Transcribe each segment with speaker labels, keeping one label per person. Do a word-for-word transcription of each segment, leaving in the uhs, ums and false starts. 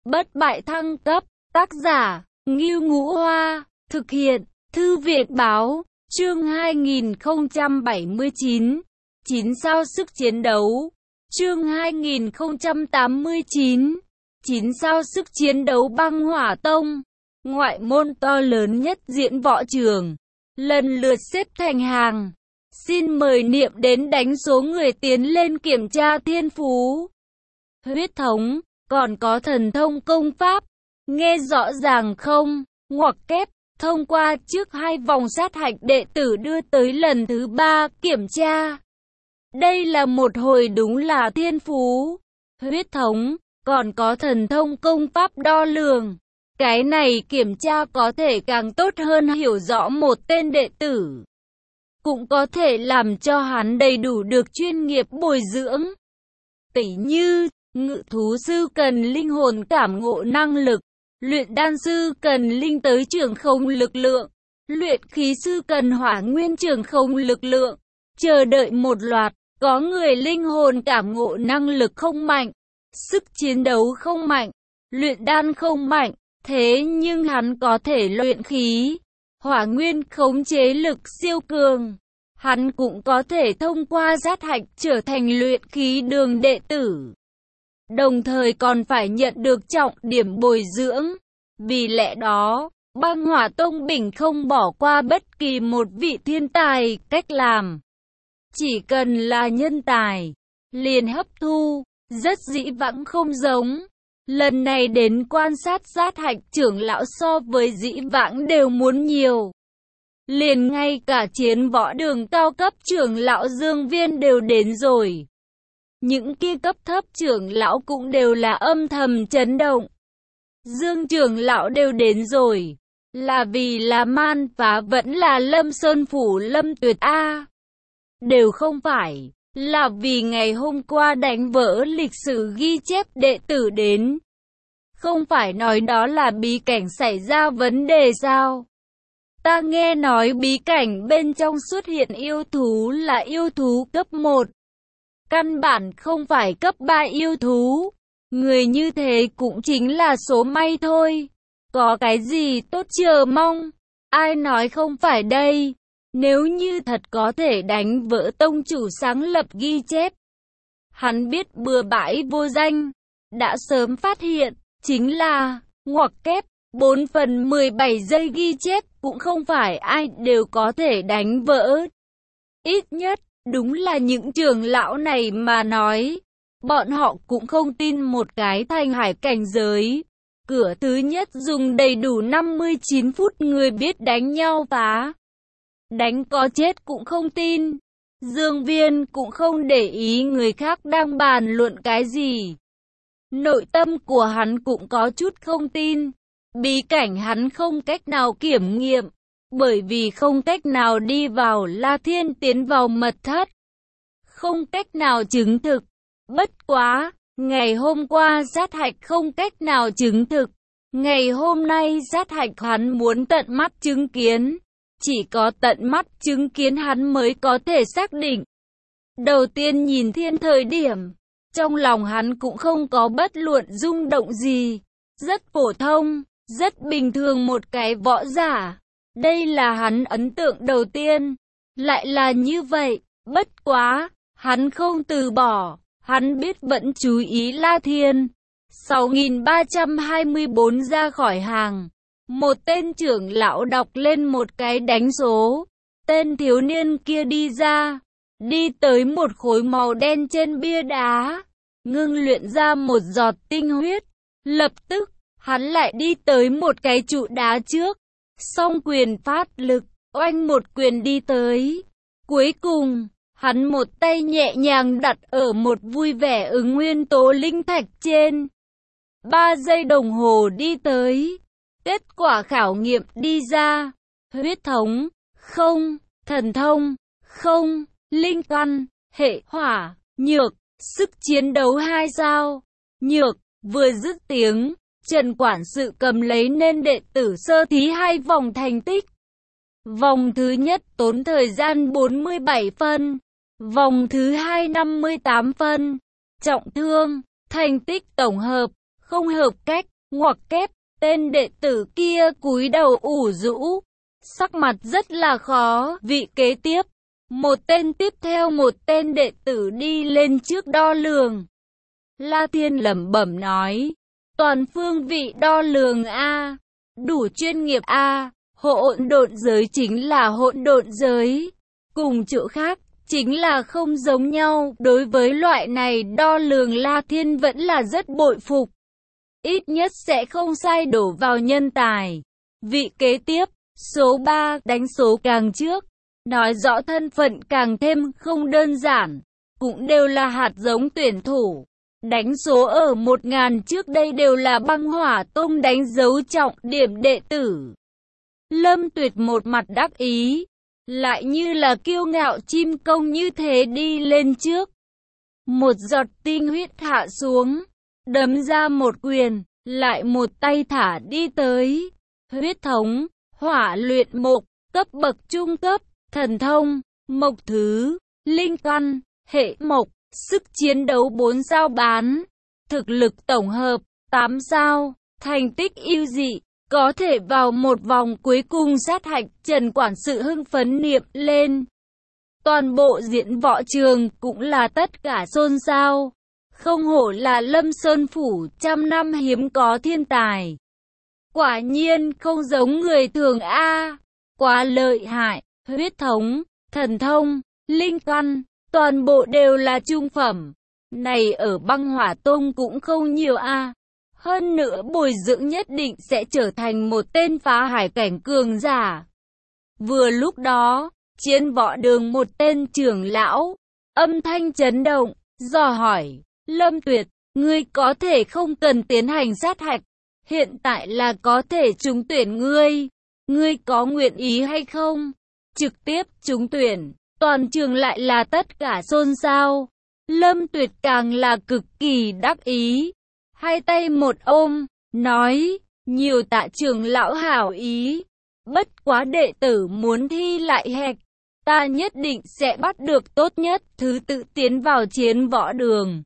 Speaker 1: Bất bại thăng cấp, tác giả, Ngưu Ngũ Hoa, thực hiện, Thư viện Báo, chương hai nghìn không trăm bảy mươi chín, chín sao sức chiến đấu, chương hai nghìn không trăm tám mươi chín, chín sao sức chiến đấu Băng Hỏa Tông, ngoại môn to lớn nhất diễn võ trường, lần lượt xếp thành hàng. Xin mời niệm đến đánh số người tiến lên kiểm tra thiên phú, huyết thống, còn có thần thông công pháp. Nghe rõ ràng không? Ngoặc kép, thông qua trước hai vòng sát hạch đệ tử đưa tới lần thứ ba kiểm tra. Đây là một hồi đúng là thiên phú, huyết thống, còn có thần thông công pháp đo lường. Cái này kiểm tra có thể càng tốt hơn hiểu rõ một tên đệ tử. Cũng có thể làm cho hắn đầy đủ được chuyên nghiệp bồi dưỡng. Tỉ như, ngự thú sư cần linh hồn cảm ngộ năng lực, luyện đan sư cần linh tới trường không lực lượng, luyện khí sư cần hỏa nguyên trường không lực lượng. Chờ đợi một loạt, có người linh hồn cảm ngộ năng lực không mạnh, sức chiến đấu không mạnh, luyện đan không mạnh, thế nhưng hắn có thể luyện khí, hỏa nguyên khống chế lực siêu cường. Hắn cũng có thể thông qua sát hạch trở thành luyện khí đường đệ tử. Đồng thời còn phải nhận được trọng điểm bồi dưỡng. Vì lẽ đó, Băng Hỏa Tông Bình không bỏ qua bất kỳ một vị thiên tài cách làm. Chỉ cần là nhân tài, liền hấp thu, rất dĩ vãng không giống. Lần này đến quan sát sát hạch trưởng lão so với dĩ vãng đều muốn nhiều. Liền ngay cả chiến võ đường cao cấp trưởng lão Dương Viên đều đến rồi. Những kia cấp thấp trưởng lão cũng đều là âm thầm chấn động. Dương trưởng lão đều đến rồi. Là vì là man phá vẫn là Lâm Sơn Phủ Lâm Tuyệt A. Đều không phải. Là vì ngày hôm qua đánh vỡ lịch sử ghi chép đệ tử đến. Không phải nói đó là bí cảnh xảy ra vấn đề sao? Ta nghe nói bí cảnh bên trong xuất hiện yêu thú là yêu thú cấp một. Căn bản không phải cấp ba yêu thú. Người như thế cũng chính là số may thôi. Có cái gì tốt chờ mong? Ai nói không phải đây? Nếu như thật có thể đánh vỡ tông chủ sáng lập ghi chép. Hắn biết bừa bãi vô danh. Đã sớm phát hiện, chính là, ngoặc kép. bốn phần mười bảy giây ghi chép cũng không phải ai đều có thể đánh vỡ. Ít nhất, đúng là những trưởng lão này mà nói. Bọn họ cũng không tin một cái thanh hải cảnh giới. Cửa thứ nhất dùng đầy đủ năm mươi chín phút người biết đánh nhau phá. Đánh có chết cũng không tin. Dương Viên cũng không để ý người khác đang bàn luận cái gì. Nội tâm của hắn cũng có chút không tin. Bí cảnh hắn không cách nào kiểm nghiệm, bởi vì không cách nào đi vào La Thiên tiến vào mật thất. Không cách nào chứng thực. Bất quá, ngày hôm qua sát hạch không cách nào chứng thực. Ngày hôm nay sát hạch hắn muốn tận mắt chứng kiến. Chỉ có tận mắt chứng kiến hắn mới có thể xác định. Đầu tiên nhìn thiên thời điểm, trong lòng hắn cũng không có bất luận rung động gì. Rất phổ thông. Rất bình thường một cái võ giả. Đây là hắn ấn tượng đầu tiên. Lại là như vậy. Bất quá. Hắn không từ bỏ. Hắn biết vẫn chú ý La Thiên. sáu nghìn ba trăm hai mươi bốn ra khỏi hàng. Một tên trưởng lão đọc lên một cái đánh số. Tên thiếu niên kia đi ra. Đi tới một khối màu đen trên bia đá. Ngưng luyện ra một giọt tinh huyết. Lập tức. Hắn lại đi tới một cái trụ đá trước, song quyền phát lực, oanh một quyền đi tới. Cuối cùng, hắn một tay nhẹ nhàng đặt ở một vui vẻ ứng nguyên tố linh thạch trên. Ba giây đồng hồ đi tới. Kết quả khảo nghiệm đi ra. Huyết thống, không, thần thông, không, linh căn, hệ hỏa, nhược, sức chiến đấu hai sao. Nhược, vừa dứt tiếng. Trần quản sự cầm lấy nên đệ tử sơ thí hai vòng thành tích. Vòng thứ nhất tốn thời gian bốn mươi bảy phân. Vòng thứ hai năm mươi tám phân. Trọng thương, thành tích tổng hợp, không hợp cách, Ngoặc kép, tên đệ tử kia cúi đầu ủ rũ, sắc mặt rất là khó. Vị kế tiếp, một tên tiếp theo một tên đệ tử đi lên trước đo lường. La Thiên lẩm bẩm nói, toàn phương vị đo lường a, đủ chuyên nghiệp a, hỗn độn giới chính là hỗn độn giới, cùng chỗ khác chính là không giống nhau. Đối với loại này đo lường La Thiên vẫn là rất bội phục, ít nhất sẽ không sai đổ vào nhân tài. Vị kế tiếp, số ba, đánh số càng trước, nói rõ thân phận càng thêm không đơn giản, cũng đều là hạt giống tuyển thủ. Đánh số ở một ngàn trước đây đều là Băng Hỏa Tông đánh dấu trọng điểm đệ tử. Lâm Tuyệt một mặt đắc ý, lại như là kiêu ngạo chim công như thế đi lên trước. Một giọt tinh huyết hạ xuống, đấm ra một quyền, lại một tay thả đi tới. Huyết thống, hỏa luyện mộc, cấp bậc trung cấp, thần thông, mộc thứ, linh căn, hệ mộc, sức chiến đấu bốn sao bán, thực lực tổng hợp, tám sao, thành tích ưu dị, có thể vào một vòng cuối cùng sát hạch. Trần quản sự hưng phấn niệm lên. Toàn bộ diễn võ trường cũng là tất cả xôn xao. Không hổ là Lâm Sơn Phủ trăm năm hiếm có thiên tài. Quả nhiên không giống người thường a, quá lợi hại, huyết thống, thần thông, linh căn, toàn bộ đều là trung phẩm. Này ở Băng Hỏa Tông cũng không nhiều a. Hơn nữa bồi dưỡng nhất định sẽ trở thành một tên phá hải cảnh cường giả. Vừa lúc đó, chiến võ đường một tên trưởng lão, âm thanh chấn động, dò hỏi, Lâm Tuyệt, ngươi có thể không cần tiến hành sát hạch, hiện tại là có thể trúng tuyển ngươi, ngươi có nguyện ý hay không? Trực tiếp trúng tuyển, toàn trường lại là tất cả xôn xao. Lâm Tuyệt càng là cực kỳ đắc ý, hai tay một ôm, nói, nhiều tạ trưởng lão hảo ý, bất quá đệ tử muốn thi lại hạch, ta nhất định sẽ bắt được tốt nhất thứ tự tiến vào chiến võ đường.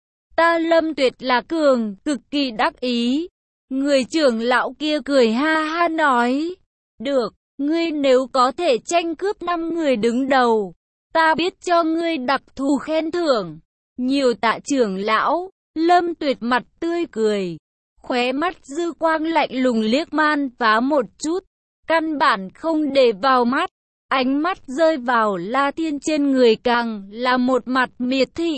Speaker 1: Ta Lâm Tuyệt là cường, cực kỳ đắc ý. Người trưởng lão kia cười ha ha nói, được, ngươi nếu có thể tranh cướp năm người đứng đầu, ta biết cho ngươi đặc thù khen thưởng. Nhiều tạ trưởng lão. Lâm Tuyệt mặt tươi cười, khóe mắt dư quang lạnh lùng liếc Man Phá một chút, căn bản không để vào mắt, ánh mắt rơi vào La Thiên trên người càng là một mặt miệt thị.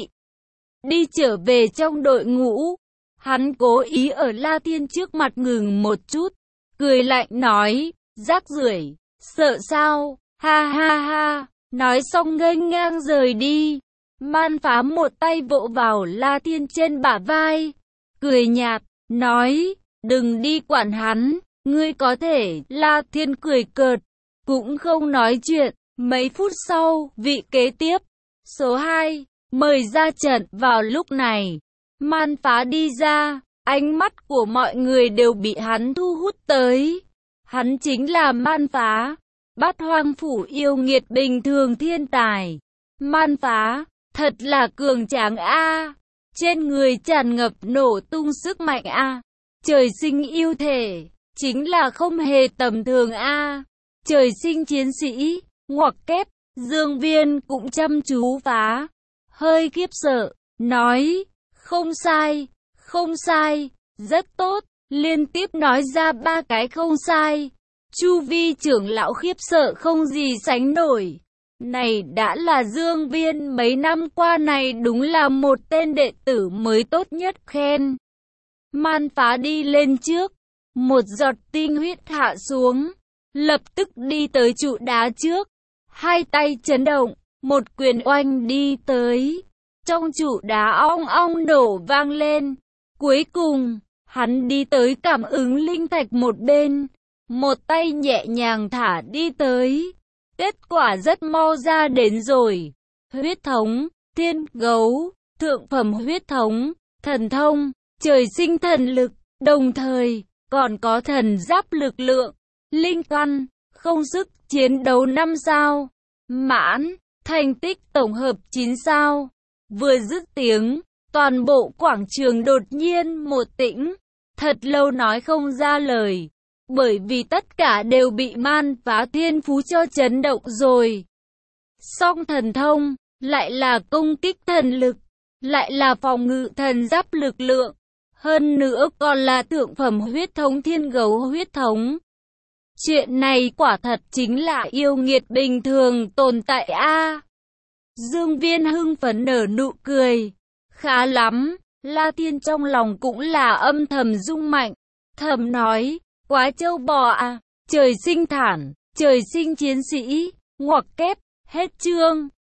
Speaker 1: Đi trở về trong đội ngũ, hắn cố ý ở La Thiên trước mặt ngừng một chút, cười lạnh nói, rác rưởi, sợ sao, ha ha ha, nói xong nghênh ngang rời đi. Man Phá một tay vỗ vào La Thiên trên bả vai, cười nhạt, nói, đừng đi quản hắn, ngươi có thể. La Thiên cười cợt, cũng không nói chuyện. Mấy phút sau, vị kế tiếp, số hai, mời ra trận. Vào lúc này, Man Phá đi ra, ánh mắt của mọi người đều bị hắn thu hút tới. Hắn chính là Man Phá, Bát Hoang Phủ yêu nghiệt bình thường thiên tài. Man Phá thật là cường tráng a, trên người tràn ngập nổ tung sức mạnh a, trời sinh yêu thể, chính là không hề tầm thường a, trời sinh chiến sĩ. Ngoặc kép, Dương Viên cũng chăm chú Phá, hơi khiếp sợ, nói, không sai, không sai, rất tốt, liên tiếp nói ra ba cái không sai. Chu vi trưởng lão khiếp sợ không gì sánh nổi. Này đã là Dương Viên mấy năm qua này đúng là một tên đệ tử mới tốt nhất khen. Man Phá đi lên trước, một giọt tinh huyết hạ xuống, lập tức đi tới trụ đá trước, hai tay chấn động, một quyền oanh đi tới, trong trụ đá ong ong đổ vang lên. Cuối cùng, hắn đi tới cảm ứng linh thạch một bên, một tay nhẹ nhàng thả đi tới. Kết quả rất mau ra đến rồi. Huyết thống, thiên gấu, thượng phẩm huyết thống, thần thông, trời sinh thần lực, đồng thời còn có thần giáp lực lượng, linh căn, không sức chiến đấu năm sao, mãn, thành tích tổng hợp chín sao. Vừa dứt tiếng, toàn bộ quảng trường đột nhiên một tĩnh, Thật lâu nói không ra lời, bởi vì tất cả đều bị man phá thiên phú cho chấn động rồi. Song thần thông, lại là công kích thần lực, lại là phòng ngự thần giáp lực lượng, hơn nữa còn là thượng phẩm huyết thống thiên gấu huyết thống. Chuyện này quả thật chính là yêu nghiệt bình thường tồn tại a. Dương Viên hưng phấn nở nụ cười. Khá lắm, La Thiên trong lòng cũng là âm thầm rung mạnh, thầm nói, quá trâu bò à, trời sinh thản, trời sinh chiến sĩ, ngoặc kép, hết chương.